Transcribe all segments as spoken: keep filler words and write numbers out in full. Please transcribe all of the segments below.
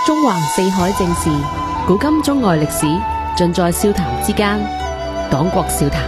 中橫四海正事，古今中外歷史，盡在笑談之間。黨國笑談。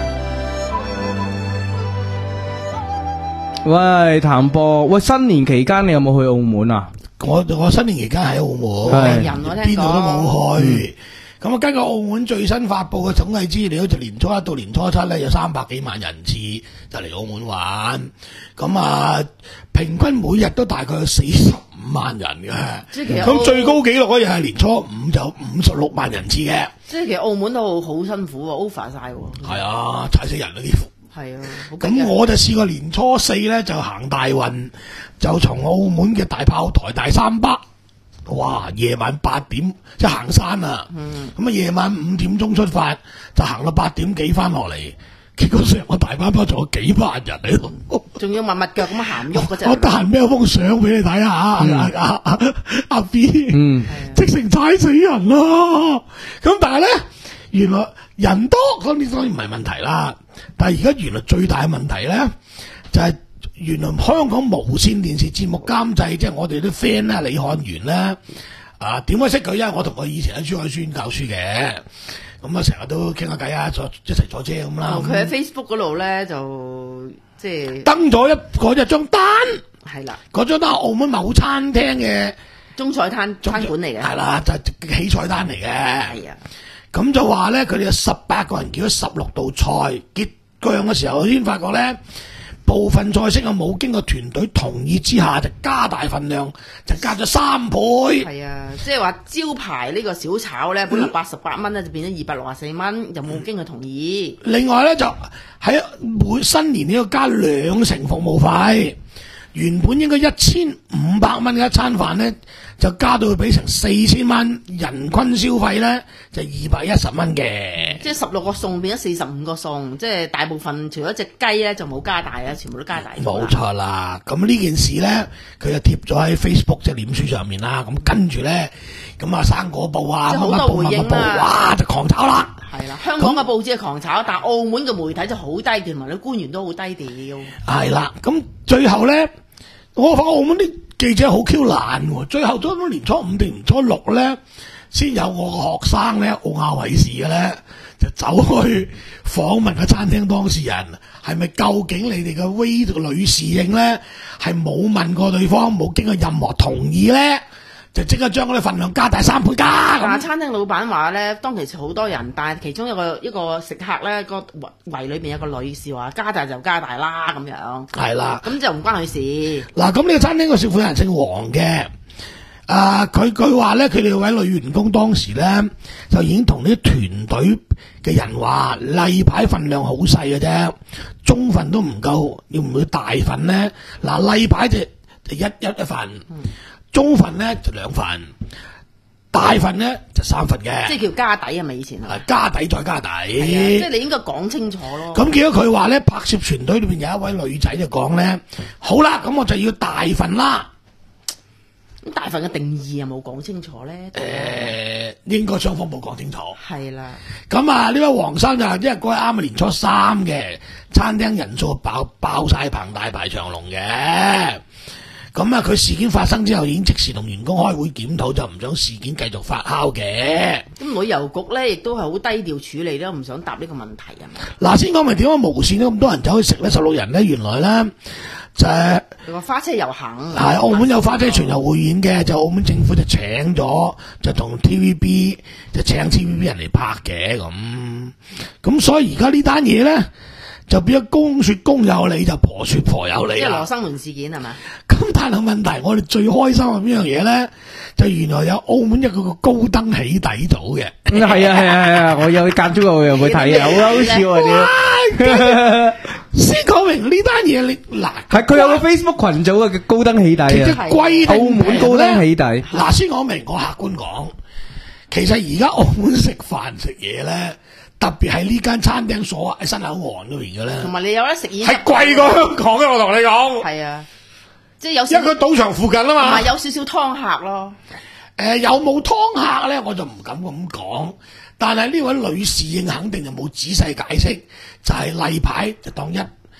喂，譚博，喂，新年期間你有冇去澳門啊？ 我我新年期間喺澳門，邊度都冇去。咁啊，根據澳門最新發布嘅統計資料，就年初一到年初七咧，有三百幾萬人次就嚟澳門玩。咁啊，平均每日都大概有四十五萬人嘅。咁最高紀錄嗰日係年初五就五十六萬人次嘅。 即係其實澳門都好辛苦喎 ，over 晒喎。 係啊，踩死人嗰啲。 係啊， 咁我就試過年初四咧就行大運，就從澳門嘅大炮台大三巴。哇！夜晚八點即係行山啊，咁啊夜晚五點鐘出發，就行到八點幾翻落嚟，結果成個大巴巴仲有幾百人喺度， 仲要密密腳咁行喐嗰隻。 我得閒俾封相俾你睇下，阿阿阿 B， 嗯，直成踩死人啦！咁但係咧，原來人多，當然當然唔係問題啦。但係而家原來最大嘅問題咧，就係、是。原來香港無線電視節目監製，即係我哋啲 friend 咧，李漢元咧，啊點解識佢？因為我同佢以前喺珠海書院教書嘅，咁啊成日都傾下偈啊，坐一齊坐車咁啦。 佢喺、哦、Facebook 嗰度咧就即係登咗一嗰一張單， 係啦， 嗰張單係澳門某餐廳嘅中菜攤餐館嚟嘅， 係啦，就係、起菜單嚟嘅。 係啊， 咁就話咧，佢哋有十八個人叫咗十六道菜，結賬嘅時候先發覺咧。部分菜式啊冇經過團隊同意之下就加大份量，就加咗三倍。 係啊，即係話招牌呢個小炒咧，本來八十八蚊咧就變咗二百六十四蚊，就冇經過同意。 另外咧就喺每新年呢要加兩成服務費，原本應該一千五百蚊嘅一餐飯咧，就加到去俾成四千蚊，人均消費咧就二百一十蚊嘅。 即係十六個餸變咗四十五個餸，即係大部分除咗隻雞咧就冇加大啊，全部都加大。 冇錯啦，咁呢件事咧佢就貼咗喺 Facebook 即係臉書上面啦。咁跟住咧，咁啊生果報啊， 即係好多回應啦， 哇就狂炒啦。 係啦，香港嘅報紙係狂炒，但係澳門嘅媒體就好低調，同埋啲官員都好低調。 係啦，咁最後咧，我發覺澳門啲記者好 Q 懶喎，最後咗年初五定年初六咧，先有我個學生咧，澳亞衛視嘅咧，就走去訪問個餐廳當事人，係咪究竟你哋嘅 wait 女侍應咧，係冇問過對方，冇經過任何同意咧，就即刻將嗰啲份量加大三倍加。 但係餐廳老闆話咧，當其時好多人，但係其中一個一個食客咧，個圍裏邊有個女士話加大就加大啦咁樣。 係啦， 咁就唔關佢事。嗱， 咁呢個餐廳個小婦人姓黃嘅。啊！佢佢話咧，佢哋位女員工當時咧就已經同啲團隊嘅人話，例牌份量好細嘅啫，中份都唔夠，要唔要大份咧？嗱，例牌就就一一一份，嗯、中份咧就兩份，大份咧就三份嘅。 即係叫加底係咪以前啊？ 加底再加底， 即係你應該講清楚咯。 咁結果佢話咧，拍攝團隊裏邊有一位女仔就講咧，好啦，咁我就要大份啦。 大份嘅定義有冇講清楚咧？誒、 呃，應該雙方冇講清楚。 係啦。 咁啊，呢位黃生就因為嗰日啱啱年初三嘅，餐廳人數爆爆晒棚，大排長龍嘅。咁啊，佢事件發生之後已經即時同員工開會檢討，就唔想事件繼續發酵嘅。 咁旅遊局咧亦都係好低調處理啦，唔想答呢個問題啊嘛。 嗱，先講明點解無線咁多人走去食咧？十六人咧，原來咧。就係個花車遊行， 係澳門有花車巡遊匯演嘅，就澳門政府就請咗，就同 T V B 就請 T V B 人嚟拍嘅咁，咁所以而家呢單嘢咧就變咗公說公有理，就婆說婆有理。 即係羅生門事件係嘛？ 咁但係問題，我哋最開心係邊樣嘢咧？就原來有澳門一個個高登起底組嘅， 係啊係啊係啊！我有間中我又會睇啊，好好笑啊！點？ 先講明呢單嘢，你嗱係佢有個 Facebook 群組啊，叫高登起底啊， 其實貴澳門高登起底。 嗱，先講明，我客觀講，其實而家澳門食飯食嘢咧，特別係呢間餐廳所喺新口岸嗰邊嘅咧，同埋你有得食煙係貴過香港嘅，我同你講。 係啊，即係有， 因為佢賭場附近啊嘛， 同埋有少少湯客咯。 誒、呃，有冇湯客咧？我就唔敢咁講。但係呢位女侍應肯定就冇仔細解釋，就係、是、例牌就當一，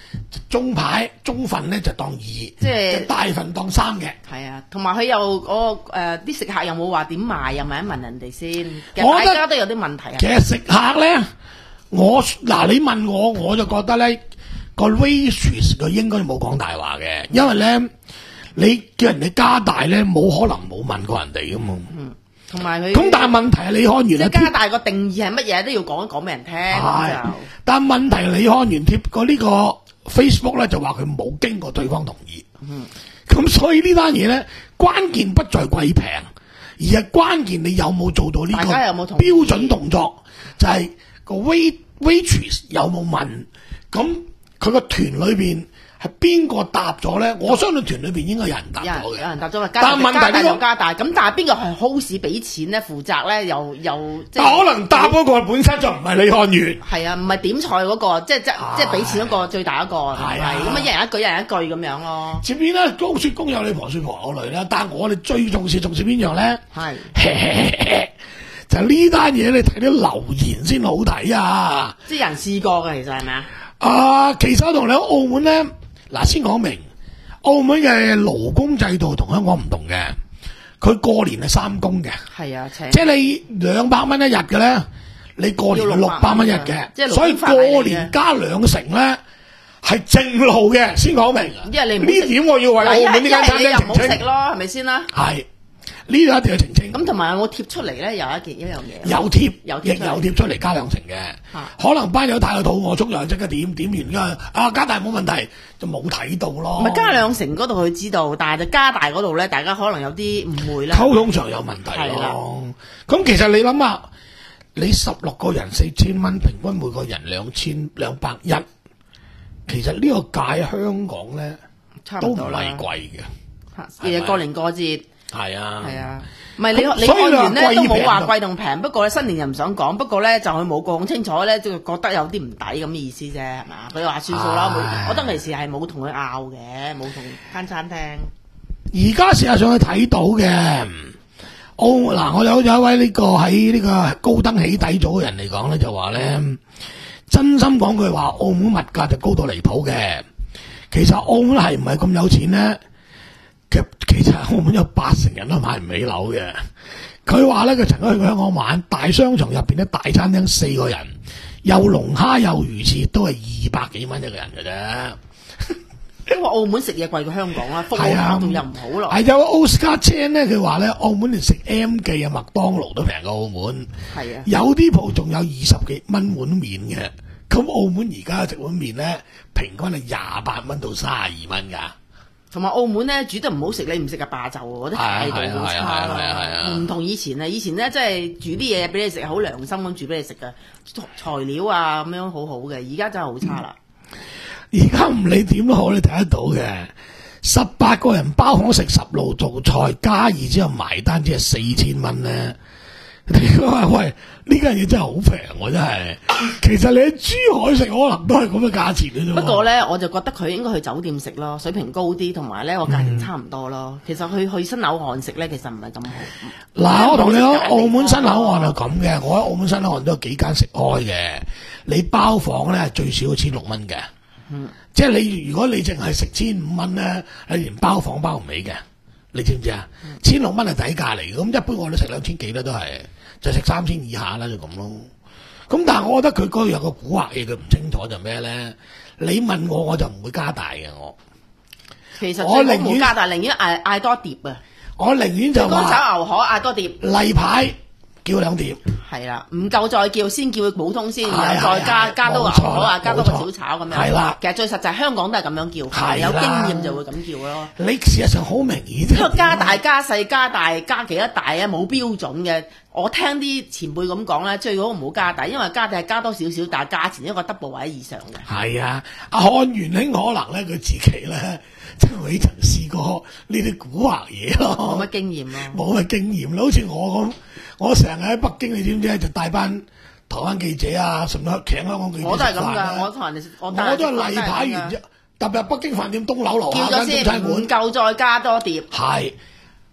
中牌中份咧就當二，即係大份當三嘅。 係啊，同埋佢又我誒啲食客又冇話點賣，又問一問人哋先。其實我覺得大家都有啲問題啊。 其實食客咧，我嗱你問我，我就覺得咧個 waitress 佢應該冇講大話嘅，因為咧你叫人哋加大咧，冇可能冇問過人哋噶嘛。 嗯，同埋佢咁但係問題係李漢元即係啊， 加大個定義係乜嘢都要講一講俾人聽。咁就但係問題係李漢元貼過呢個 Facebook 咧，就話佢冇經過對方同意。 嗯， 咁所以呢單嘢咧，關鍵不在貴平，而係關鍵你有冇做到呢個大家有冇同意標準動作，就係、個 wait waitress 有冇問，咁佢個團裏邊係邊個答咗咧？我相信團裏邊應該有人答有人咗嘅。 有人答咗話加但係問題加大呢個就加大，咁但係邊個係 host 俾錢咧？負責咧又又即但可能答嗰個本身就唔係李漢元。 係啊，唔係點菜嗰、個，即係即即係俾錢嗰個最大一個，係係啊咁啊，一人一句，一人一句咁樣咯。 前面咧公説公有理，婆説婆有理啦。但係我哋最重視重視邊樣咧？ 係就呢單嘢你睇啲留言先好睇啊！ 即係有人試過嘅，其實係咪啊？ 啊，其實我同你講澳門咧，嗱先講明，澳門嘅勞工制度同香港唔同嘅，佢過年係三工嘅， 係啊，請即係你兩百蚊一日嘅咧，你過年係六百蚊一日嘅， 即係勞工所以法例嚟嘅過年加兩成咧係正路嘅，先講明。 因為你唔好食呢點我要為澳門呢間餐因為你又唔好廳澄清， 食咯，係咪先啦？ 係呢度一定要澄清。 咁同埋我貼出嚟咧，有一件一樣嘢， 有貼， 有貼亦有貼出嚟加兩成嘅， 啊可能班友太過肚餓，中又即刻點點完㗎，啊加大冇問題，就冇睇到咯。 唔係加兩成嗰度佢知道，但係就加大嗰度咧，大家可能有啲誤會啦。 溝通上有問題係啦咯。咁其實你諗下，你十六個人四千蚊，平均每個人兩千兩百一，其實呢個價喺香港咧都唔差唔多啦係貴嘅， 日日過年過節。 係啊， 係啊，唔係你咁你所以你話看完咧都冇話貴平就貴同平，不過咧新年又唔想講，不過咧就佢冇講清楚咧，就覺得有啲唔抵咁嘅意思啫，係嘛？佢話算數啦， 唉冇，我當其時係冇同佢拗嘅，冇同間餐廳。 而家事實上去睇到嘅，澳嗱我有有一位呢個喺呢個高登起底組嘅人嚟講咧，就話咧，真心講句話，澳門物價就高到離譜嘅。其實澳門係唔係咁有錢咧？其其實澳門有八成人都買唔起樓嘅。佢話咧，佢曾經去過香港玩，大商場入邊咧，大餐廳四個人，有龍蝦有魚翅，都係二百幾蚊一個人嘅啫。 因為澳門食嘢貴過香港啦，服務態度又唔好咯。 係有 Oscar Chan 咧，佢話咧，澳門連食 M 記啊、麥當勞都平過澳門。 係啊， 有啲鋪仲有二十幾蚊碗麵嘅。咁澳門而家食碗麵咧，平均係廿八蚊到三十二蚊㗎。 同埋澳門咧煮得唔好食，你唔食嘅霸就喎，嗰啲態度好差係啊係啊係啊係啊啦。唔同以前啊，以前咧即係煮啲嘢俾你食，好良心咁煮俾你食嘅，材料啊咁樣好好嘅。而家真係好差啦。 而家唔理點都好，你睇得到嘅。十八個人包房食十路做菜，加二之後埋單只係四千蚊咧。你話喂，呢間嘢真係好平喎，真係。其實你喺珠海食可能都係咁嘅價錢嘅啫。 不過咧，我就覺得佢應該去酒店食咯，水平高啲，同埋咧個價錢差唔多咯。其實去去新口岸食咧，其實唔係咁好。 嗱，我同你講， 冇澳門新口岸係咁嘅，我喺澳門新口岸都有幾間食開嘅。你包房咧最少千六蚊嘅， 嗯， 即係你如果你淨係食千五蚊咧，你連包房包唔起嘅，你知唔知啊？千六蚊係底價嚟嘅，咁一般我都食兩千幾啦，都係就食三千以下啦，就咁咯。咁但係我覺得佢嗰度有個蠱惑嘢，佢唔清楚就咩咧？你問我我就唔會加大嘅，我其實我寧願最好冇加大，寧願嗌嗌多碟啊！ 我寧願就乾話炒牛河嗌多碟。 例牌叫兩碟。 係啦，唔夠再叫，先叫普通先， 係然後再加係加多個冇錯牛河啊，加多個冇錯小炒咁樣。 係啦其實最實際香港都係咁樣叫， 係啦有經驗就會咁叫咯。 你事實上好明顯因為加大加細加大加幾多大啊，冇標準嘅。我聽啲前輩咁講咧，最好唔好加大，因為加大係加多少少，但係價錢一個 double 或者以上嘅。 係啊，阿漢元兄可能咧佢自己咧即係未曾試過呢啲蠱惑嘢咯， 冇乜經驗咯。 冇乜經驗咯。好似我咁，我成日喺北京，你知唔知就帶班台灣記者啊，甚至請香港記者我都係咁㗎， 食飯啊我同人哋我我都係例牌完啫。特別係北京飯店東樓樓下間中叫咗先， 餐館唔，夠再加多碟。 係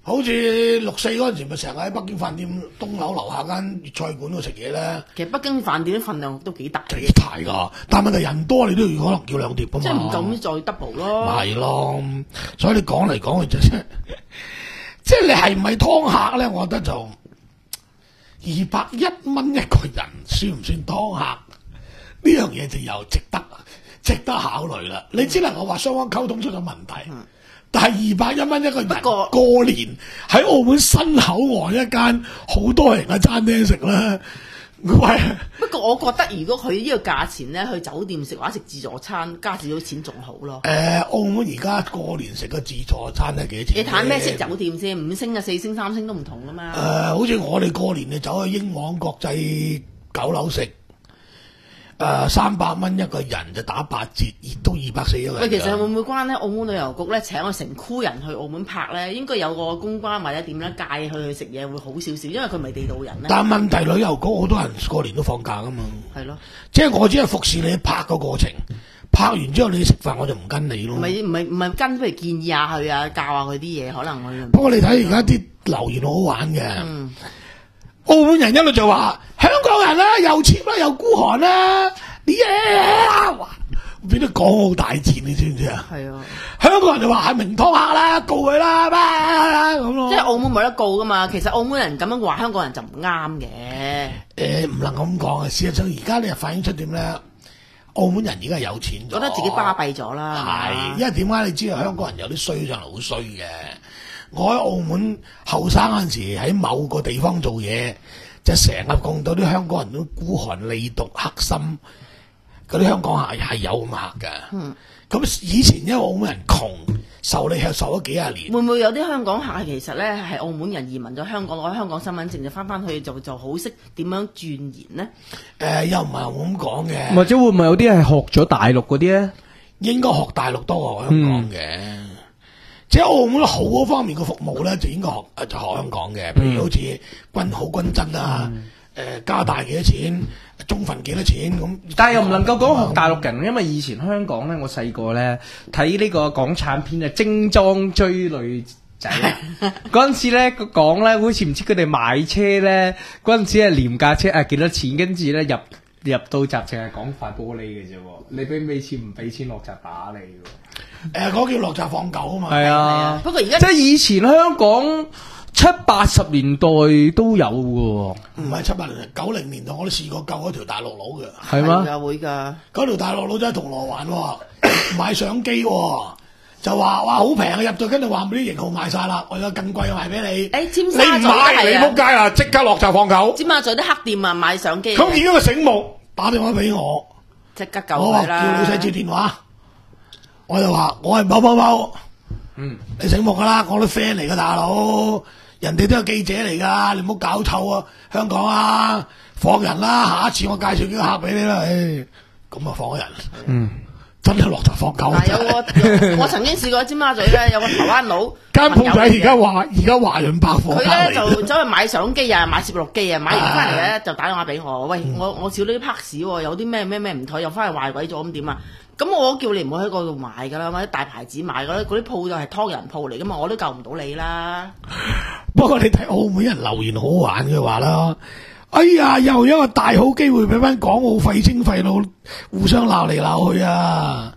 好似六四嗰陣時，咪成日喺北京飯店東樓樓下間粵菜館度食嘢咧。 其實北京飯店啲份量都幾大嘅， 幾大㗎，但問題人多，你都要可能叫兩碟㗎嘛。 即係唔夠再 double 咯。 係咯，所以你講嚟講去就即係，即係你係唔係湯客咧？我覺得就二百一蚊一個人，算唔算湯客？呢樣嘢就又值得值得考慮啦。你只能夠話雙方溝通出咗問題。嗯，但係二百一蚊一個人，過過年喺澳門新口岸一間好多人嘅餐廳食啦。喂， 不過我覺得如果佢呢個價錢咧，去酒店食或者食自助餐，加少少錢仲好咯。 誒、呃，澳門而家過年食個自助餐係幾錢？ 你睇咩式酒店先？五星啊、四星、三星都唔同噶嘛。 誒、呃，好似我哋過年就走去英皇國際九樓食。誒，三百蚊一個人就打八折，亦都二百四一個人。 喂，其實會唔會關咧？澳門旅遊局咧請我成 crew 人去澳門拍咧，應該有個公關或者點咧介佢去食嘢會好少少，因為佢唔係地道人咧。 但係問題旅遊局好多人過年都放假噶嘛。係咯， 即係我只係服侍你拍個過程，拍完之後你食飯我就唔跟你咯。 唔係唔係唔係跟，不如建議下佢啊，教下佢啲嘢，可能佢。 不過你睇而家啲留言好好玩嘅。嗯。澳門人一路就話香港人啦、啊，又 cheap 啦，又孤寒啦、啊，啲嘢哇，變咗港澳大戰，你知唔知啊？係啊，香港人就話係名湯客啦，告佢啦，咁咯。 即係澳門冇得告噶嘛，其實澳門人咁樣話香港人就唔啱嘅。誒、 呃，唔能咁講啊！事實上，而家你又反映出點咧？澳門人而家係有錢咗， 覺得自己巴閉咗啦。 係，因為點解你知道香港人有啲衰上嚟好衰嘅？我喺澳門後生嗰陣時，喺某個地方做嘢，就成日碰到啲香港人都孤寒利毒、黑心，嗰啲香港客係有咁客㗎。嗯，咁以前因為澳門人窮，受你係受咗幾廿年。 會唔會有啲香港客其實咧係澳門人移民咗香港，攞香港身份證就翻翻去就就好識點樣鑽研呢？ 誒、呃，又唔係我咁講嘅。 或者會唔會有啲係學咗大陸嗰啲咧？ 應該學大陸多過香港嘅。嗯，即係澳門好嗰方面嘅服務咧，就應該學就學香港嘅，譬如好似均好均真啊，誒、嗯呃、加大幾多錢，中份幾多錢咁。 但係又唔能夠講學大陸人，因為以前香港咧，我細個咧睇呢個港產片啊，精裝追女仔嗰陣時咧講咧，好似唔知佢哋買車咧嗰陣時係廉價車啊幾多錢，跟住咧入入到閘淨係講塊玻璃嘅啫，你俾唔俾錢唔俾錢落閘打你嘅。 誒、呃，嗰、那個、叫落閘放狗啊嘛。 係啊， 不過而家即係以前香港七八十年代都有嘅。 唔係七八年，九零年代我都試過救嗰條大陸佬嘅。 係嗎？ 係會㗎。 嗰條大陸佬真係銅鑼灣喎，買相機喎，就話哇好平啊，入到跟住話啲型號賣晒啦，我有更貴嘅賣俾你。 誒、欸，尖沙沙咀你唔買，你仆街啊！即刻落閘放狗。 尖沙咀啲黑店啊，買相機。 咁而家個醒目打電話俾我， 即刻救佢啦。叫女仔接電話。我就話我係某某某，嗯，你醒目噶啦，我啲 friend 嚟噶大佬，人哋都有記者嚟噶，你唔好搞臭啊！香港啊，放人啦，下一次我介紹幾個客俾你啦，誒，咁啊放咗人，嗯，真係落閘放狗。 有個我曾經試過尖沙咀咧，有個台灣佬間鋪仔而家話而家華潤百貨， 佢咧就走去買相機啊，買攝錄機啊，買完翻嚟咧就打電話俾我，喂，嗯、我我少呢啲 parts 喎，有啲咩咩咩唔妥，又翻去壞鬼咗咁點啊？咁我叫你唔好喺嗰度買噶啦，或者大牌子買嗰啲嗰啲鋪就係拖人鋪嚟噶嘛，我都救唔到你啦。 不過你睇澳門人留言好玩嘅話啦，哎呀，又有一個大好機會俾翻港澳廢青廢佬互相鬧嚟鬧去啊！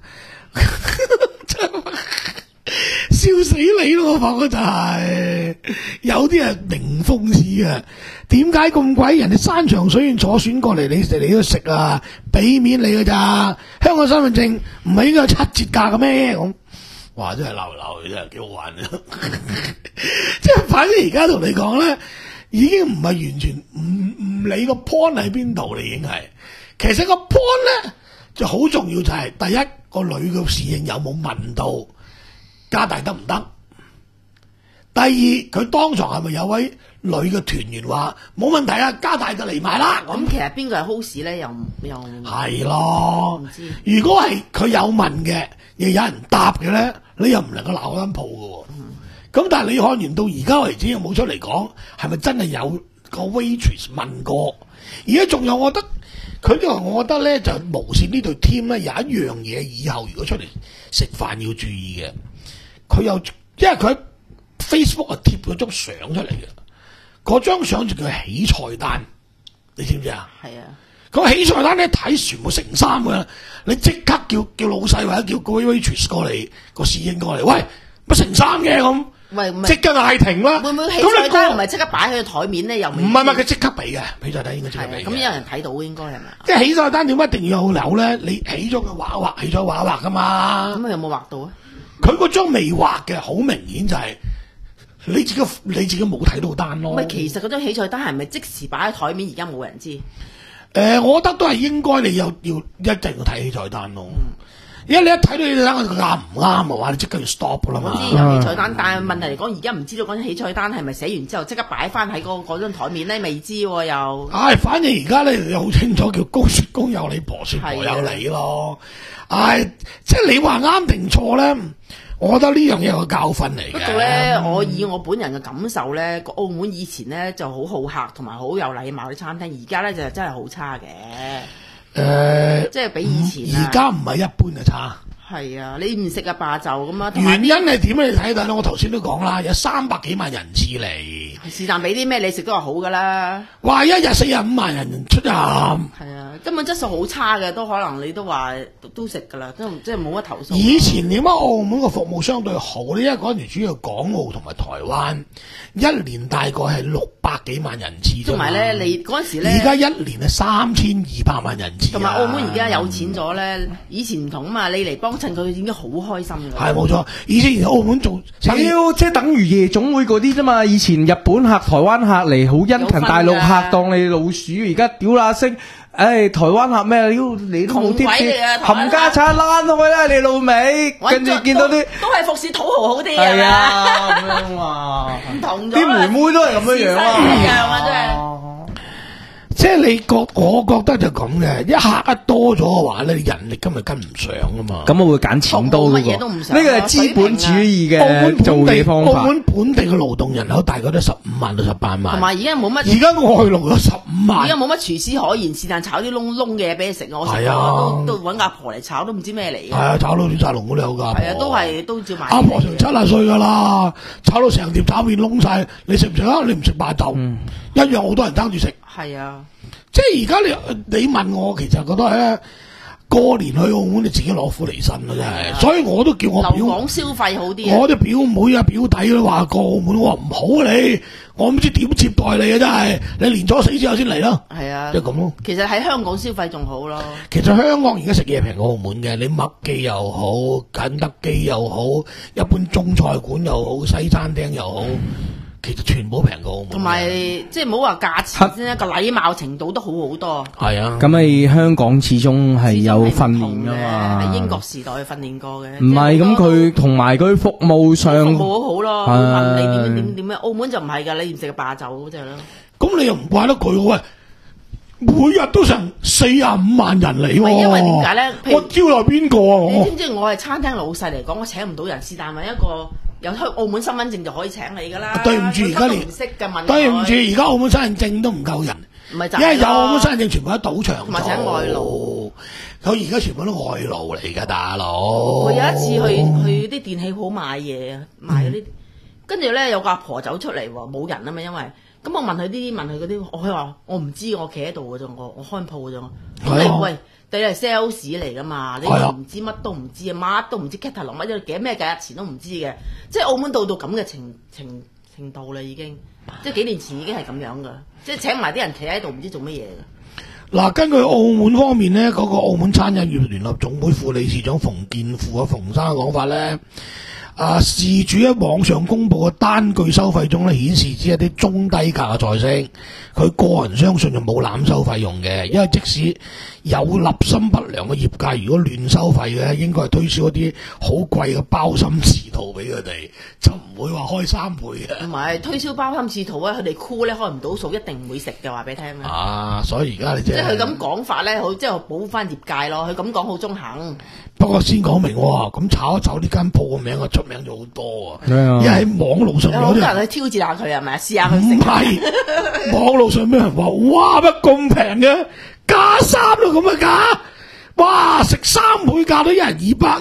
笑死你咯！我發覺就係、是、有啲係名諷刺嘅，點解咁鬼？人哋山長水遠坐船過嚟，你哋嚟都食啊，俾面你噶咋？香港身份證唔係應該有七折價嘅咩？咁，哇！真係鬧嚟鬧去真係幾好玩啊！即係反正而家同你講咧，已經唔係完全唔唔理個 point 喺邊度啦，已經係。其實個 point 咧就好重要，就係、是、第一個女嘅侍應有冇問到？加大得唔得？第二，佢當場係咪有位女嘅團員話冇問題啊？加大就嚟埋啦。咁、 嗯、其實邊個係 host 咧？又又係咯。 唔知如果係佢有問嘅，又有人答嘅咧，你又唔能夠鬧間鋪嘅。咁、嗯、但係你看完到而家為止又冇出嚟講，係咪真係有個 waitress 問過？而家仲有，我覺得佢就話，我覺得咧就無線呢隊 team 咧有一樣嘢，以後如果出嚟食飯要注意嘅。佢又因為佢 Facebook 啊貼咗張相出嚟嘅，嗰張相就叫起菜單，你知唔知啊？ 係啊。 咁起菜單咧睇全部成衫嘅，你即刻叫叫老細或者叫個 waitress 過嚟，個侍應過嚟，喂乜成衫嘅咁， 喂唔係即刻嗌停啦。 會唔會起咁你菜單唔個係即刻擺喺個台面咧？又唔唔係唔係佢即刻俾嘅，起菜單應該即刻俾嘅。 咁有人睇到應該係咪？ 即係起菜單點解一定要有樓咧？你起咗佢畫一畫，起咗畫一畫噶嘛。 咁佢有冇畫到啊？ 佢嗰張未畫嘅，好明顯就係你自己你自己冇睇到單咯。 唔係，其實嗰張起菜單係咪即時擺喺台面？而家冇人知。誒、 呃，我覺得都係應該你有要一定要睇起菜單咯。嗯、因為你一睇到你睇佢啱唔啱嘅話，你即刻要 stop 啦嘛。 我知有起菜單，但係問題嚟講，而家唔知道嗰張起菜單係咪寫完之後即刻擺翻喺嗰嗰張台面咧？未知喎又。唉、 哎，反正而家咧你好清楚，叫公説公有理，婆説婆有理咯。唉、哎，即係你話啱定錯咧？我覺得呢樣嘢係個教訓嚟嘅。 不過咧，嗯、我以我本人嘅感受咧，個澳門以前咧就好好客同埋好有禮貌啲餐廳，而家咧就真係好差嘅。誒、 呃， 即係比以前而家唔係一般嘅差。 係啊，你唔食啊霸就咁啊。 原因係點咧？你睇睇啦，我頭先都講啦，有三百幾萬人次嚟。 是但俾啲咩你食都係好噶啦。 哇！一日四十五萬人出入。係啊，根本質素好差嘅，都可能你都話都食噶啦，都即係冇乜投訴。 以前點解澳門個服務相對好呢？因為嗰陣時主要港澳同埋台灣，一年大概係六百幾萬人次。 同埋咧，你嗰陣時咧， 而家一年係三千二百萬人次。 同埋澳門而家有錢咗咧，嗯、以前唔同啊嘛，你嚟幫襯佢已經好開心㗎。 係冇錯，以前澳門做屌，即係等於夜總會嗰啲啫嘛。以前日本客、台灣客嚟好殷勤，大陸客當你老鼠，而家屌啦聲。唉，台灣客咩？屌你都冇貼士，冚家鏟躝開啦！你老味，跟住見到啲都係服侍土豪好啲係啊，咁樣啊， 唔同咗啲妹妹都係咁樣樣啊， 一樣啊，真係。 即係你覺，我覺得就咁嘅，一客一多咗嘅話咧，人力根本跟唔上啊嘛。 咁我會揀錢多嘅喎，呢個係資本主義嘅做嘢方法。 澳門本地嘅勞動人口大概都十五萬到十八萬， 同埋而家冇乜， 而家外勞有十五萬。 而家冇乜廚師可言，是但炒啲窿窿嘅嘢俾你食。我食過都都揾阿婆嚟炒，都唔知咩嚟嘅。 係啊，炒到啲炸龍都有㗎。 係啊，都係都照買。 阿婆成七十歲㗎啦，炒到成碟炒麵燶晒，你食唔食啊？你唔食霸就，嗯、一樣好多人爭住食。 係啊。 即係而家你你問我，其實覺得咧過年去澳門你自己攞苦離身啦，真係。所以我都叫我表留港消費好啲。 我啲表妹啊表弟都話過澳門，我話唔好啊你，我唔知點接待你啊真係。你年初四之後先嚟咯。係啊，即係咁咯。其實喺香港消費仲好咯。其實香港而家食嘢平過澳門嘅，你麥記又好，肯德基又好，一般中菜館又好，西餐廳又好。嗯其實全部平過澳門，同埋即係唔好話價錢先啦，個禮貌程度都好好多。係啊，咁你香港始終係有訓練噶嘛？喺英國時代訓練過嘅。唔係咁佢同埋佢服務上服務好好咯。問你點點點點樣？澳門就唔係㗎，你唔食個霸就嗰隻咯。咁你又唔怪得佢喂？每日都成四十五萬人嚟喎。因為點解咧？我招來邊個啊？你知唔知我係餐廳老細嚟講，我請唔到人，是但揾一個。有去澳門身份證就可以請你噶啦。對唔住，而家連對唔住，而家澳門身份證都唔夠人。唔係就因為有澳門身份證全部喺賭場做。同埋請外勞，佢而家全部都外勞嚟㗎，大佬。我有一次去去啲電器鋪買嘢啊，買嗰啲，跟住咧有個阿婆走出嚟喎，冇人啊嘛，因為咁我問佢啲問佢嗰啲，我佢話我唔知，我企喺度㗎啫，我我開鋪㗎啫。咁你喂？你係 sales 嚟噶嘛？你唔知乜都唔知啊，乜都唔知 catalog 乜嘢幾咩價錢都唔知嘅，即係澳門到到咁嘅程程程度啦，已經即係幾年前已經係咁樣噶，即係請埋啲人企喺度唔知做乜嘢嘅。嗱，根據澳門方面咧，嗰、那個澳門餐飲業聯合總會副理事長馮建富啊馮生嘅講法咧。啊！事主喺網上公佈嘅單據收費中咧，顯示只係啲中低價嘅菜式。佢個人相信就冇濫收費用嘅，因為即使有立心不良嘅業界，如果亂收費嘅，應該係推銷一啲好貴嘅包心翅肚俾佢哋，就唔會話開三倍嘅。唔係推銷包心翅肚啊，佢哋箍咧開唔到數，一定唔會食嘅，話俾你聽啊！所以而家你即係佢咁講法咧，好即係補翻業界咯。佢咁講好中肯。不過先講明喎，咁炒一炒呢間鋪嘅名啊，出名咗好多啊！因為喺網路上有啲人去挑戰下佢係咪啊？試下佢食。唔係網路上咩人話？哇！乜咁平嘅？加三咯咁嘅價，哇！食三倍價都一人二百一，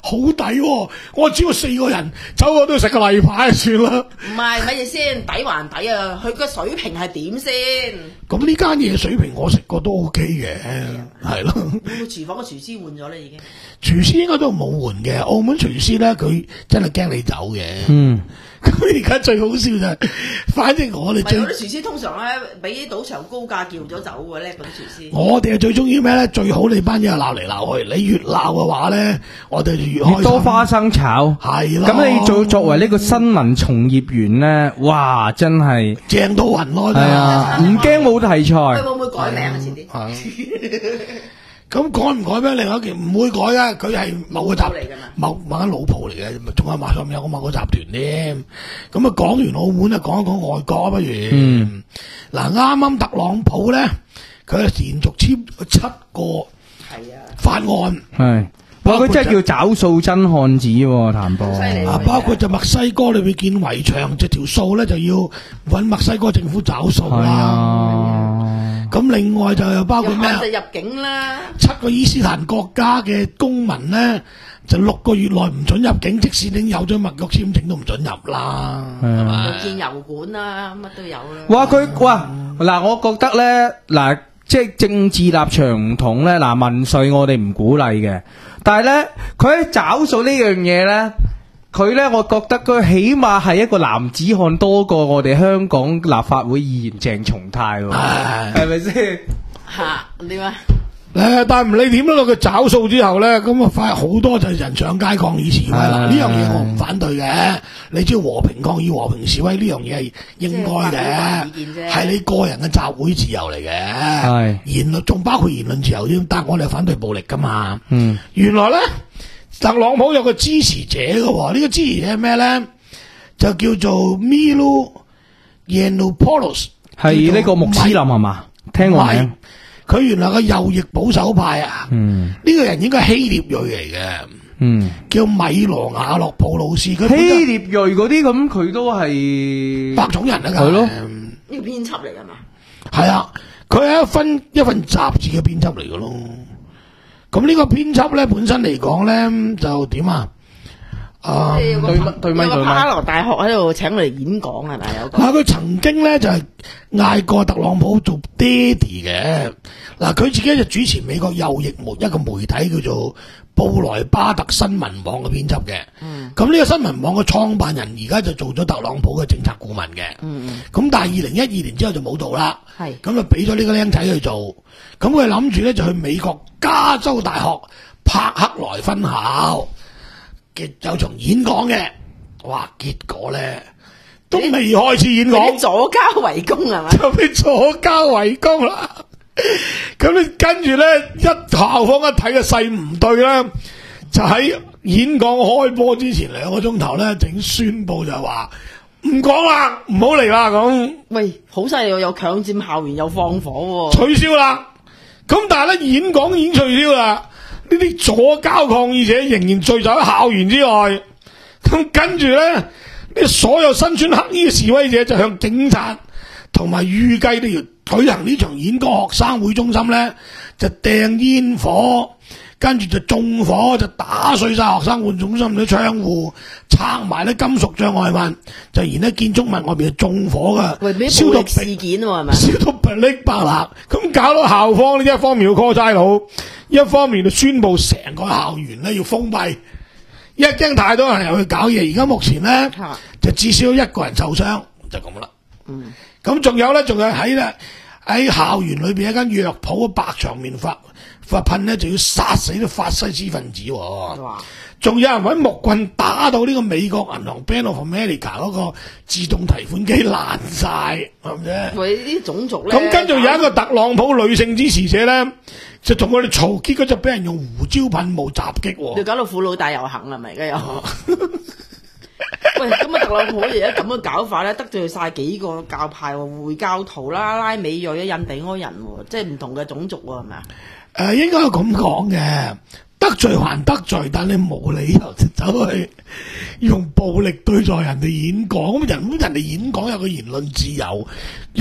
好抵喎！我只要四個人走我都食個例牌就算啦。 唔係，咪住先，抵還抵啊！佢個水平係點先？ 咁呢間嘢水平我食過都 OK 嘅，係咯。 會唔會廚房個廚師換咗咧？已經廚師應該都冇換嘅，澳門廚師咧佢真係驚你走嘅。 嗯。 咁而家最好笑就係，反正我哋最唔係嗰啲廚師通常咧俾賭場高價叫咗走嘅咧，嗰啲廚師。 我哋係最中意咩咧？最好你班嘢鬧嚟鬧去，你越鬧嘅話咧，我哋就越開心。 越多花生炒， 係啦。 咁你做作為呢個新聞從業員咧，哇，真係正到暈咯！ 係啊，唔驚冇題材。 佢會唔會改名啊？遲啲。 咁改唔改咩？另外一件唔會改嘅，佢係某個集嚟㗎嘛， 某某間老鋪嚟嘅，仲有埋上面有個某個集團添。咁啊，講完澳門啊，講一講外國啊，不如。嗯。嗱，啱啱特朗普咧，佢係連續簽咗七個係啊法案。 係。哇！佢真係叫找數真漢子喎，譚博。 啊，包括就墨西哥裏邊建圍牆，即條數咧就要揾墨西哥政府找數啦。咁另外就又包括咩？ 就入境啦。 七個伊斯蘭國家嘅公民咧，就六個月內唔准入境，即使你有咗墨玉簽證都唔准入啦，係嘛？ 又建油管啦，乜都有啦。 哇！佢哇嗱，我覺得咧嗱，即係政治立場唔同咧，嗱民粹我哋唔鼓勵嘅，但係咧佢喺找數呢樣嘢咧。佢咧，我覺得佢起碼係一個男子漢多過我哋香港立法會議員鄭松泰喎，係咪先？ 嚇點啊？ 誒，但係唔理點啦，佢找數之後咧，咁啊，快好多就係人上街抗議示威啦。呢樣嘢我唔反對嘅，你只要和平抗議、和平示威呢樣嘢係應該嘅，係你個人嘅集會自由嚟嘅，係言論仲包括言論自由添。但係我哋反對暴力噶嘛。嗯，原來咧。特朗普有個支持者嘅喎，呢、這個支持者係咩咧？就叫做 Milo Yiannopoulos， 係呢個穆斯林係嘛？聽過名？ 佢原來個右翼保守派啊，嗯，呢個人應該係希臘裔嚟嘅，嗯，叫米羅亞洛普魯斯。佢希臘裔嗰啲咁，佢都係白種人啊， 係咯， 呢個編輯嚟㗎嘛？ 係啊，佢係一份一份雜誌嘅編輯嚟嘅咯。咁呢個編輯咧本身嚟講咧就點啊？啊， 對對咪對咪，哈羅大學喺度請佢嚟演講係咪有個？ 啊，佢曾經咧就係嗌過特朗普做爹哋嘅。嗱，佢自己就主持美國右翼媒一個媒體叫做布萊巴特新聞網嘅編輯嘅。嗯。咁呢個新聞網嘅創辦人而家就做咗特朗普嘅政策顧問嘅。嗯嗯。咁但係二零一二年之後就冇做啦。係。咁就俾咗呢個僆仔去做。咁佢諗住咧就去美國加州大學柏克萊分校嘅有場演講嘅，哇！結果咧都未開始演講， 左交圍攻係嘛？ 就俾左交圍攻啦。咁你跟住咧一校方一睇個勢唔對啦，就喺演講開波之前兩個鐘頭咧，整宣佈就話唔講啦，唔好嚟啦咁。 喂，好犀利喎！又強佔校園又放火喎， 取消啦。咁但係咧演講已經取消啦，呢啲左膠抗議者仍然聚集喺校園之外。咁跟住咧，呢所有身穿黑衣嘅示威者就向警察同埋預計呢要舉行呢場演講學生會中心咧，就掟煙火，跟住就縱火，就打碎晒學生會中心啲窗戶，拆埋啲金屬障礙物，就然咧建築物外邊就縱火噶，燒到事件喎係咪？ 燒到噼里啪啦，咁搞到校方呢一方面要 call 差佬，一方面就宣布成個校園咧要封閉，一驚太多人入去搞嘢。而家目前咧就至少一個人受傷，就咁啦。嗯，咁仲有咧，仲有喺咧喺校園裏邊一間藥鋪嘅白牆面發發噴咧，就要殺死啲法西斯分子。哇！仲有人揾木棍打到呢個美國銀行 Bank of America 嗰個自動提款機爛晒，係咪啫？ 喂，呢啲種族咧， 咁跟住有一個特朗普女性支持者咧，就同佢哋嘈，結果就俾人用胡椒噴霧襲擊。 要搞到婦女大遊行係咪？而家又喂，咁啊特朗普而家咁樣搞法咧，得罪晒幾個教派喎，回教徒啦、拉美裔、印第安人，即係唔同嘅種族喎，係咪啊？誒、 呃，應該係咁講嘅。得罪還得罪，但你冇理由就走去用暴力對待人哋演講。咁人人哋演講有個言論自由，又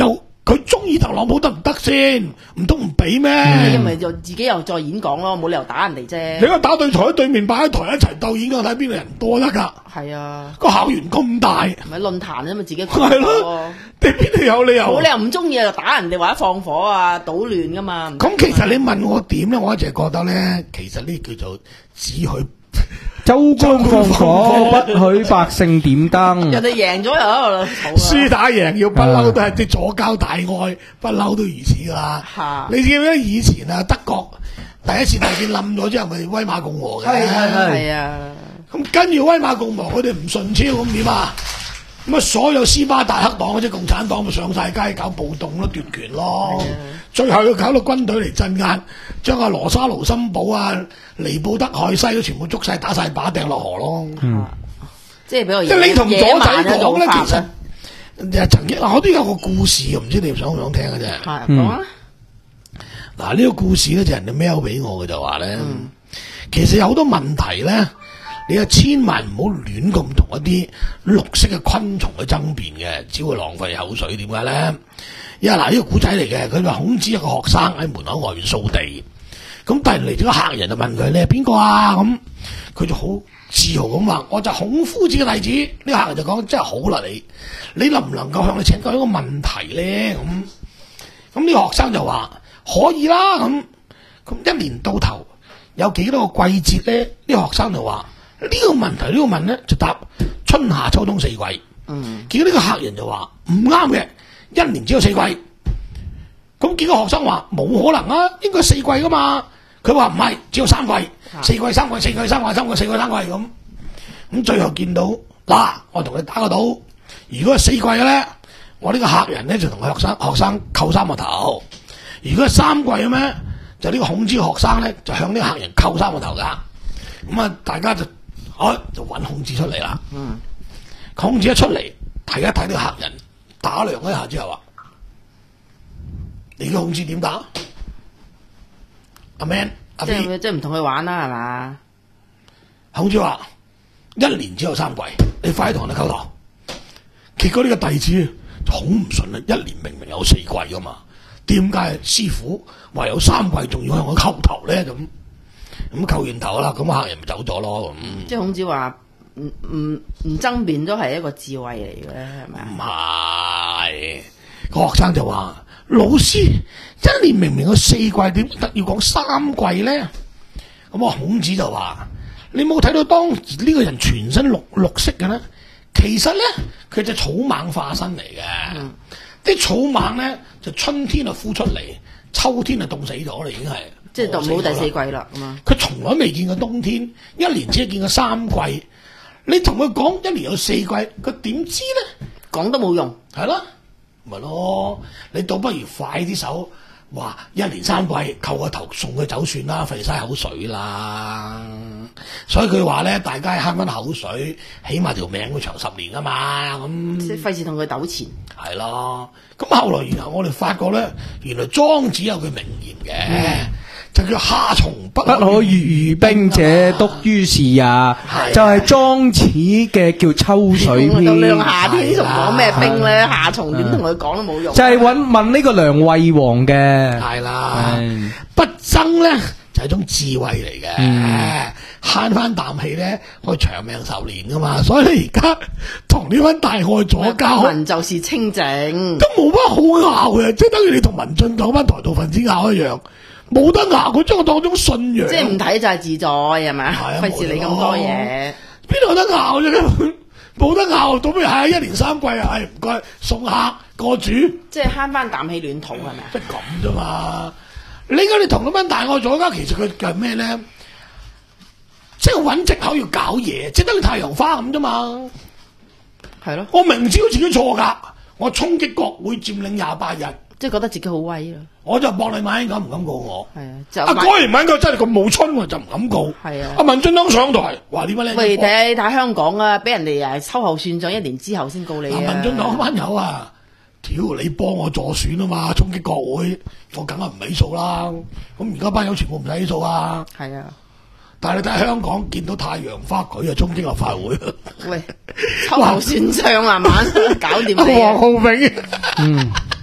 佢中意特朗普得唔得先？唔通唔俾咩？ 因為就自己又再演講咯，冇理由打人哋啫。 你個打對台喺對面擺喺台一齊鬥演講，睇邊個人多得㗎？ 係啊， 個校園咁大， 咪論壇啫嘛，自己係咯，你邊度有理由？ 冇理由唔中意就打人哋或者放火啊、搗亂㗎嘛。 咁其實你問我點咧，我一直覺得咧，其實呢叫做只許州官放火，不許百姓點燈。 人哋贏咗又喺度嘈。 輸打贏要不嬲都係啲左膠大愛，不嬲都如此㗎啦。你知唔知以前啊德國第一次大戰冧咗之後，咪威瑪共和嘅？ 係係係啊。 咁跟住威瑪共和佢哋唔順超咁點啊？咁啊所有斯巴達克黨嗰啲共產黨咪上晒街搞暴動咯、奪權咯。最後要搞到軍隊嚟鎮壓，將阿羅莎盧森堡啊、尼布德海西都全部捉晒、打晒靶掟落河咯。 嗯， 即係比較即係你同左仔講咧，其實實曾經我都有個故事，唔知你想唔想聽嘅啫。 係講啊。 嗱呢個故事咧就人哋 mail 俾我嘅就話咧，嗯、其實有好多問題咧，你啊千萬唔好亂咁同一啲綠色嘅昆蟲去爭辯嘅，只會浪費口水。點解咧？因為嗱呢個古仔嚟嘅，佢話孔子一個學生喺門口外面掃地，咁突然嚟咗個客人就問佢：你係邊個啊？咁佢就好自豪咁話：我就孔夫子嘅弟子。呢個客人就講：真係好啦，你你能唔能夠向你請教一個問題咧？咁咁呢個學生就話：可以啦。咁咁一年到頭有幾多個季節咧？呢個學生就話：呢個問題呢個問咧就答春夏秋冬四季。嗯，結果呢個客人就話唔啱嘅。一年只有四季，咁幾個學生話冇可能啊，應該四季噶嘛。佢話唔係，只有三季，四季三季，四季三季，三季四季三季咁。咁最後見到嗱，我同你打個賭，如果係四季嘅咧，我呢個客人咧就同學生學生扣三個頭；如果係三季嘅咩，就呢個孔子學生咧就向呢個客人扣三個頭噶。咁啊，大家就啊就揾孔子出嚟啦。嗯，孔子一出嚟睇一睇呢個客人。打量一下之後話：你嘅孔子點打？阿 Man，阿 B， 即係即係唔同佢玩啦，係嘛？ 孔子話：一年只有三季，你快啲同人哋溝頭。結果呢個弟子就好唔順啦，一年明明有四季噶嘛，點解師傅話有三季仲要向我溝頭咧？咁咁溝完頭啦，咁客人咪走咗咯。咁即係孔子話。唔唔唔爭辯都係一個智慧嚟嘅，係咪？ 唔係，個學生就話：老師，一年明明有四季，點特要講三季咧？咁啊，孔子就話：你冇睇到當呢個人全身綠綠色嘅咧？其實咧，佢隻草蜢化身嚟嘅。啲、嗯、草蜢咧就春天就孵出嚟，秋天就凍死咗啦，已經係。即係冇第四季啦，咁啊。 佢從來未見過冬天，一年只係見過三季。你同佢講一年有四季，佢點知咧？ 講都冇用， 係咯，咪咯。你倒不如快啲手，話一年三季，扣個頭送佢走算啦，費晒口水啦。所以佢話咧，大家慳翻口水，起碼條命會長十年啊嘛。咁即係費事同佢糾纏。 係咯。咁後來然後我哋發覺咧，原來莊子有句名言嘅。嗯就叫夏蟲不可語喻冰者，篤於是也。就係莊子嘅叫秋水篇。 到夏天仲講咩冰咧？夏蟲點同佢講都冇用。 就係揾問呢個梁惠王嘅。 係啦，不爭咧就係一種智慧嚟嘅，慳翻啖氣咧可以長命壽年噶嘛。所以你而家同呢班大愛左膠， 民就是清靜， 都冇乜好拗嘅，即係等於你同民進黨班台獨分子拗一樣。冇得拗，佢將我當種信仰。 即係唔睇就係自在，係咪啊？費事你咁多嘢， 邊度有得拗啫？冇得拗，到咩係一年三季啊？係唔該送客過主， 即係慳翻啖氣暖肚係咪啊？ 即係咁啫嘛！你而家你同嗰班大愛左膠，其實佢係咩咧？即係揾藉口要搞嘢，即係等於太陽花咁啫嘛。 係咯， 我明知道自己錯噶，我衝擊國會佔領廿八日。 即係覺得自己好威咯， 我就搏你馬英九唔敢告我。 係啊，就啊，果然馬英九真係咁冇春喎，就唔敢告。係啊，阿民進黨上台話點解咧？ 喂，睇睇香港啊，俾人哋誒秋後算賬，一年之後先告你啊！ 民進黨班友啊，屌你幫我助選啊嘛，衝擊國會，我梗係唔起訴啦。咁而家班友全部唔使起訴啊。係啊，但係你睇香港見到太陽花佢啊，衝擊立法會。 喂，秋後算賬慢慢搞掂你。 黃浩銘，嗯。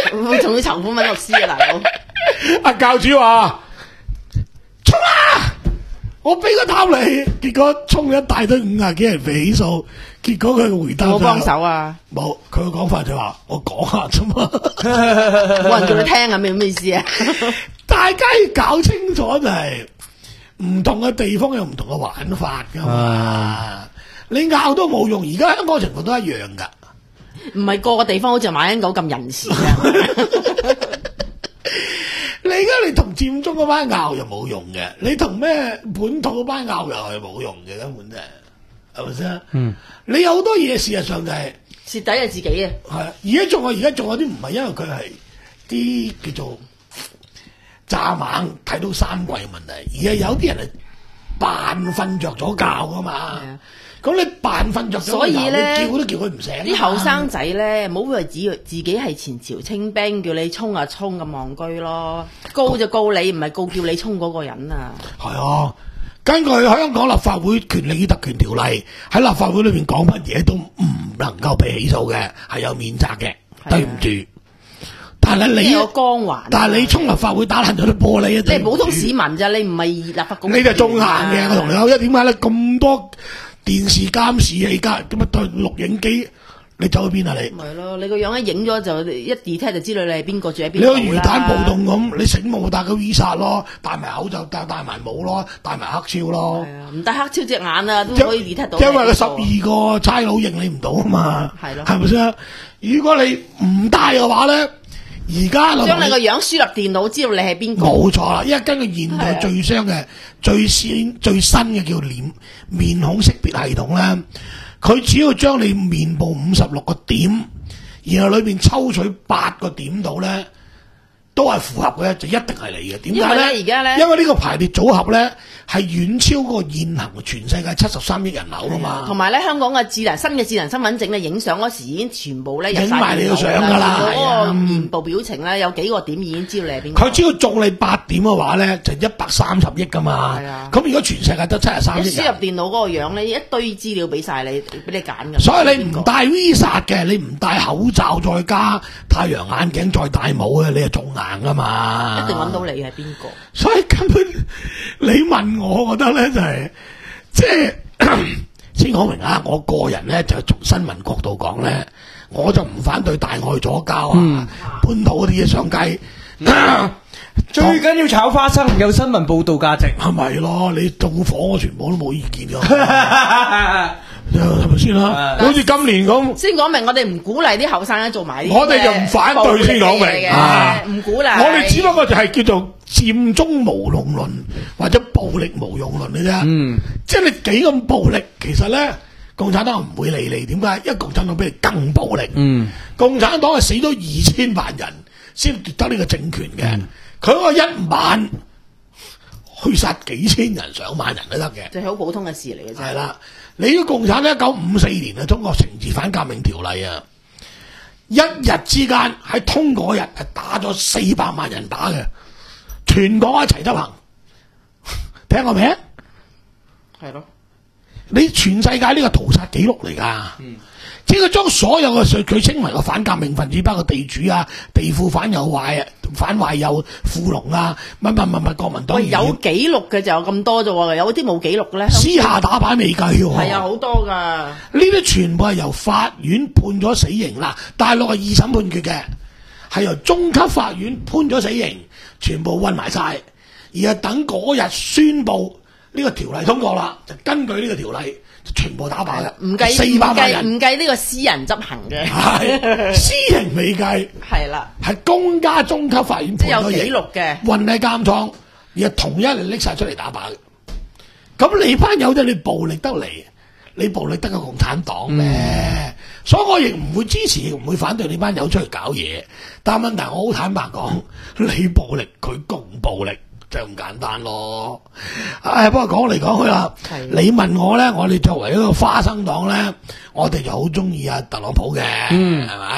仲要籌款揾律師啊，大佬。 阿教主話：衝啊！我俾個貪你，結果衝一大堆五廿幾人被起訴，結果佢回答有冇幫手啊？ 冇，佢個講法就話：我講下啫嘛， 冇人叫你聽啊，咩咩意思啊？ 大家要搞清楚就係、是、唔同嘅地方有唔同嘅玩法噶嘛，啊、你拗都冇用。而家香港情況都一樣噶， 唔係個個地方好似馬英九咁仁慈啊！ 你而家你同佔中嗰班拗又冇用嘅，你同咩本土嗰班拗又係冇用嘅，根本就係係咪先？嗯，你有好多嘢事實上就係、 是、蝕底係自己啊！ 係，而家仲有而家仲有啲唔係因為佢係啲叫做蚱蜢睇到三季嘅問題，而係有啲人係扮瞓着咗覺噶嘛。咁你扮瞓着咗， 所以咧叫都叫佢唔醒。 啲後生仔咧，唔好以為自自己係前朝清兵，叫你衝啊衝咁戇居咯。告就告你，唔係告叫你衝嗰個人啊。 係啊，根據香港立法會權力與特權條例，喺立法會裏邊講乜嘢都唔能夠被起訴嘅，係有免責嘅。對唔住。但係你有光環， 但係你衝立法會打爛咗啲玻璃啊！ 你係普通市民咋，你唔係立法局。 你就中硬嘅，我同你講，因為點解咧？咁多電視監視器加咁啊對錄影機，你走去邊啊你？ 咪咯，你個樣一影咗就一 detect 就知道你係邊個住喺邊。 你個魚蛋暴動咁，你醒目戴個 Visa 咯，戴埋口罩戴戴埋帽咯，戴埋黑超咯。係啊，唔戴黑超隻眼啊都可以 detect 到。 因為個十二個差佬認你唔到啊嘛。 係咯， 係咪先？如果你唔戴嘅話咧？而家將你個樣輸入電腦，知道你係邊個？ 冇錯啦，因為根據現代最新嘅、最先、最新嘅叫臉面孔識別系統咧，佢只要將你面部五十六個點，然後裏邊抽取八個點度咧，都係符合嘅，就一定係你嘅。點解咧？ 而家咧， 因為呢個排列組合咧係遠超過現行全世界七十三億人口啊嘛。 同埋咧，香港嘅智能新嘅智能身份證咧，影相嗰時已經全部咧影埋你個相㗎啦， 嗰個面部表情咧有幾個點已經知道你係邊個。 佢只要中你八點嘅話咧，就一百三十億㗎嘛。係啊。咁如果全世界得七十三億人， 輸入電腦嗰個樣咧，一堆資料俾晒你，俾你揀㗎。 所以你唔戴 Visa 嘅，你唔戴口罩再加太陽眼鏡再戴帽嘅，你係中硬㗎嘛。 一定揾到你係邊個？ 所以根本你問我，我覺得咧就係、是、即係先講明啊！我個人咧就從新聞角度講咧，我就唔反對大愛左膠啊，嗯、本土嗰啲嘢上街。啊、 最緊要炒花生，有新聞報導價值， 係咪咯？你縱火我全部都冇意見㗎。係咪先啦？好似今年咁， 先講明我哋唔鼓勵啲後生咧做埋呢啲， 我哋就唔反對先講明嘅， 唔鼓勵。 我哋只不過就係叫做佔中無用論或者暴力無用論嘅啫。嗯，即係你幾咁暴力，其實咧共產黨唔會理你。點解？因為共產黨比你更暴力。嗯，共產黨係死咗二千萬人先奪得呢個政權嘅，佢嗰個一晚去殺幾千人、上萬人都得嘅， 就係好普通嘅事嚟嘅啫。 係啦。你個共產黨一九五四年啊，中國懲治反革命條例啊，一日之間喺通過日係打咗四百萬人打嘅，全港一齊執行，聽過未？ 係咯， 你全世界呢個屠殺記錄嚟噶。嗯，即係佢將所有嘅佢稱為個反革命分子，包括地主啊、地富反右壞啊、反壞右富農啊，乜乜乜乜國民黨。 有記錄嘅就有咁多啫喎，有啲冇記錄嘅咧。 私下打牌未計喎。 係啊，好多噶。 呢啲全部係由法院判咗死刑啦，大陸係二審判決嘅，係由中級法院判咗死刑，全部運埋晒，而係等嗰日宣布呢個條例通過啦，就根據呢個條例。全部打靶嘅， 唔計四百萬人， 唔計呢個私人執行嘅， 係私刑未計， 係啦， 係公家中級法院判咗刑， 有記錄嘅， 運喺監倉，而係同一日拎晒出嚟打靶嘅。咁你班友仔你暴力得嚟，你暴力得個共產黨咩？嗯、所以我亦唔會支持，亦唔會反對你班友出嚟搞嘢。但係問題我好坦白講，你暴力，佢共暴力。就咁簡單咯，唉，不過講嚟講去啦，你問我咧，我哋作為一個花生黨咧，我哋就好中意阿特朗普嘅，係咪、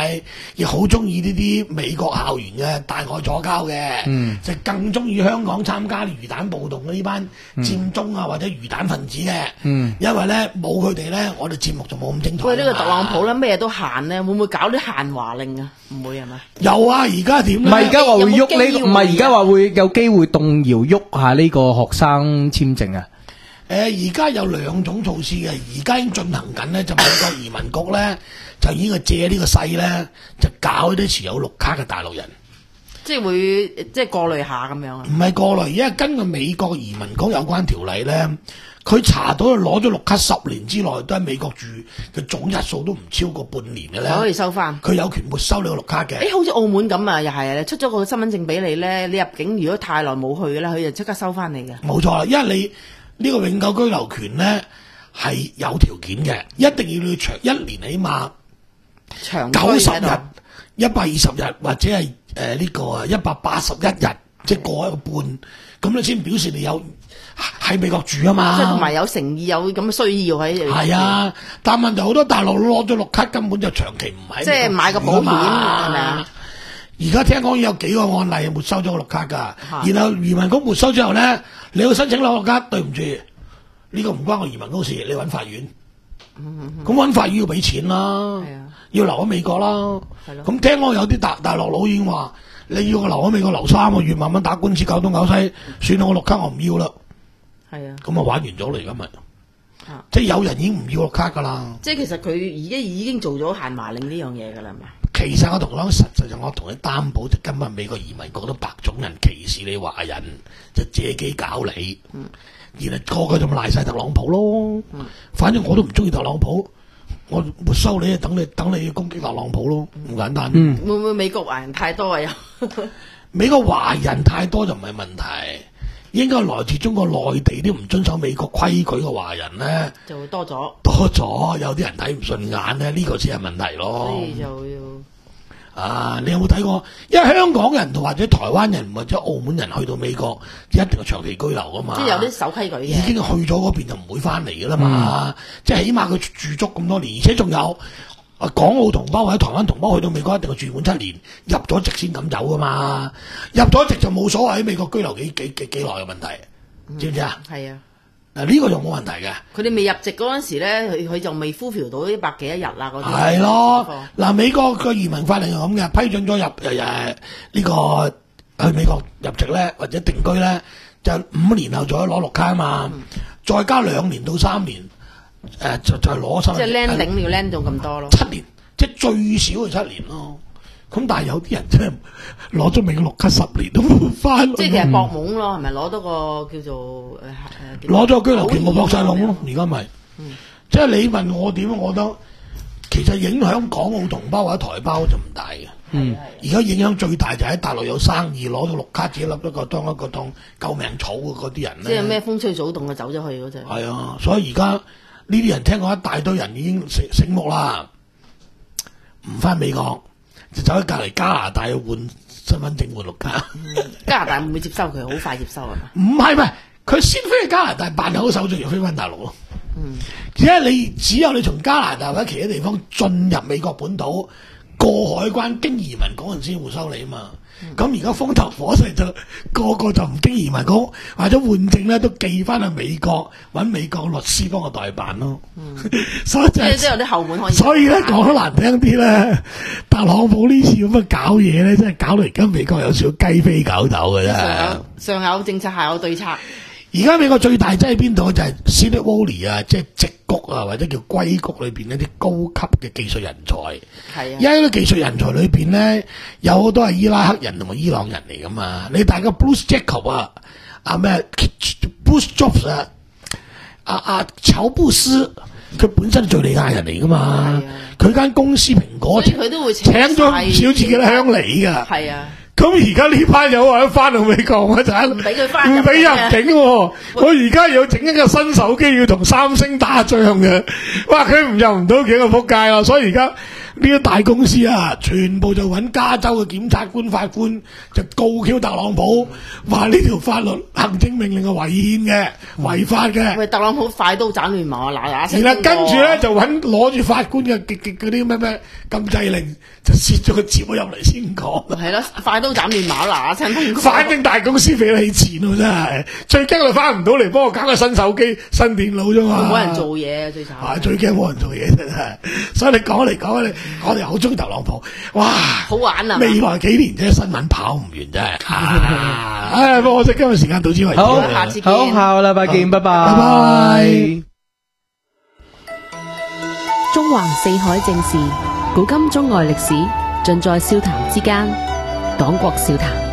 界亦好中意呢啲美國校園嘅大愛左膠嘅， 嗯就更中意香港參加魚蛋暴動嘅呢班佔中啊或者魚蛋分子嘅， 嗯因為咧冇佢哋咧，我哋節目就冇咁精彩。 喂，呢個特朗普咧咩都限咧，會唔會搞啲限華令啊？唔會係咪？ 有啊，而家點咧？ 唔係而家話會喐呢個， 有冇機會唔係而家話會有機會動搖喐下呢個學生簽證啊？ 誒而家有兩種措施嘅，而家已經進行緊咧，就美國移民局咧就已經係借呢個勢咧，就搞啲持有綠卡嘅大陸人。 即係會即係過濾下咁樣啊？ 唔係過來，因為根據美國移民局有關條例咧，佢查到佢攞咗綠卡十年之內都喺美國住嘅總日數都唔超過半年嘅就可以咧， 收翻。 佢有權沒收你個綠卡嘅。 誒，好似澳門咁啊，又係啊，出咗個身份證俾你咧，你入境如果太耐冇去嘅咧，佢就即刻收翻你嘅。 冇錯啦，因為你呢個永久居留權咧係有條件嘅，一定要你長一年起碼長九十日居喺度、 一百二十日或者係誒呢個啊一百八十一日，即係過一個半，咁你先表示你有喺美國住啊嘛。 即係同埋有誠意，有咁嘅需要喺度。 係啊，但問題好多大陸攞咗綠卡根本就長期唔喺， 即係買個保險係咪啊？ 而家聽講有幾個案例沒收咗個綠卡㗎， 係然後移民局沒收之後咧，你要申請攞綠卡，對唔住，呢個唔關我移民局事，你揾法院。咁揾法院要俾錢啦係啊， 要留喺美國啦。 係咯咁聽講有啲大大陸佬已經話，你要我留喺美國留三個月，慢慢打官司，搞東搞西，算啦，我綠卡我唔要啦。 係啊， 咁啊玩完咗啦，而家咪啊， 即係有人已經唔要綠卡㗎啦。 即係其實佢而家已經做咗限華令呢樣嘢㗎啦，係咪？ 其實我同你講，實際上我同你擔保，就根本美國移民局都白種人歧視你華人，就借機搞你。嗯，然後個個就咪賴晒特朗普咯。嗯，反正我都唔中意特朗普，我沒收你，等你等你攻擊特朗普咯，咁簡單。 嗯， 會唔會美國華人太多啊？又美國華人太多就唔係問題，應該來自中國內地啲唔遵守美國規矩嘅華人咧就會多咗， 多咗，有啲人睇唔順眼咧，呢、這個先係問題咯。 所以就要。 啊！你有冇睇過？因為香港人同或者台灣人或者澳門人去到美國，一定係長期居留噶嘛。 即係有啲守規矩嘅。 已經去咗嗰邊就唔會翻嚟噶啦嘛。即係起碼佢住足咁多年，而且仲有啊港澳同胞或者台灣同胞去到美國一定係住滿七年，入咗籍先敢走噶嘛。入咗籍就冇所謂喺美國居留幾幾幾幾耐嘅問題，知唔知啊？ 係啊。 嗱呢個就冇問題嘅。 佢哋未入籍嗰陣時咧，佢佢就未 fulfill 到一百幾一日啦嗰啲。 係咯，嗱美國個移民法令係咁嘅，批准咗入誒誒呢個去美國入籍咧，或者定居咧，就五年後就可以攞綠卡啊嘛， 嗯、 再加兩年到三年，誒、呃、就就攞身。 即係 landing 你要 land 到咁多咯。 七年，即係最少係七年咯。咁但係有啲人真係攞咗美國綠卡十年都冇翻。 即係其實搏懵咯，係咪攞到個叫做誒誒？ 攞咗個居留權冇搏晒籠咯，而家咪。 嗯、 即係你問我點，我覺得其實影響港澳同胞或者台胞就唔大嘅。 嗯， 而家影響最大就喺大陸有生意攞咗綠卡，自己立一個當一個當救命草嘅嗰啲人咧。 即係咩風吹草動就走咗去嗰陣。 係啊，所以而家呢啲人聽講一大堆人已經醒醒目啦，唔翻美國。就走喺隔離加拿大換身份證換綠卡， 加拿大會唔會接收佢？好快接收係嘛？ 唔係唔係，佢先飛去加拿大辦好手續，又飛翻大陸咯。 嗯， 只係你只有你從加拿大或者其他地方進入美國本土過海關經移民嗰陣先會收你啊嘛。咁而家風頭火勢就個個就唔經移民局或者換證咧，都寄翻去美國揾美國律師幫我代辦咯。嗯、所以就係、 即係有啲後門可以。 所以咧講得難聽啲咧，特朗普呢次咁樣搞嘢咧，真係搞到而家美國有少少雞飛狗走嘅啫。 上有上有政策，下有對策。 而家美國最大劑喺邊度就係 Silicon Valley 啊，即係矽谷啊，或者叫硅谷裏邊一啲高級嘅技術人才。 係啊， 而家啲技術人才裏邊咧，有好多係伊拉克人同埋伊朗人嚟噶嘛。你大家 Bruce Jacob 啊，啊咩 Bruce Jobs 啊，啊啊喬布斯，佢本身係敘利亞人嚟噶嘛。佢間、啊、公司蘋果， 佢都會請咗唔少自己嘅鄉里噶。 係啊。 咁而家呢班友話翻到美國，我就唔俾佢翻， 唔俾入境。我而家要整一個新手機，要同三星打仗嘅。哇！佢唔入唔到境，就仆街啦。所以而家呢啲大公司啊，全部就揾加州嘅檢察官、法官就告 Q 特朗普，話呢條法律行政命令係違憲嘅、違法嘅。 喂，特朗普快刀斬亂麻，嗱嗱聲。 然後跟住咧就揾攞住法官嘅嗰啲咩咩禁制令，就攝咗個節目入嚟先講。 係咯，快刀斬亂麻，嗱嗱聲通過。 反正大公司俾你錢喎，真係最驚佢翻唔到嚟幫我搞個新手機、新電腦啫嘛。 冇人做嘢最慘。 啊，最驚冇人做嘢真係。所以你講嚟講去，我哋好中意特朗普。哇， 好玩啊！ 未來幾年啫，新聞跑唔完真係。唉，不過可惜今日時間到此為止。 好， 下次見。 好，下個禮拜見，拜拜， 拜拜。 中橫四海正事，古今中外歷史，盡在笑談之間。黨國笑談。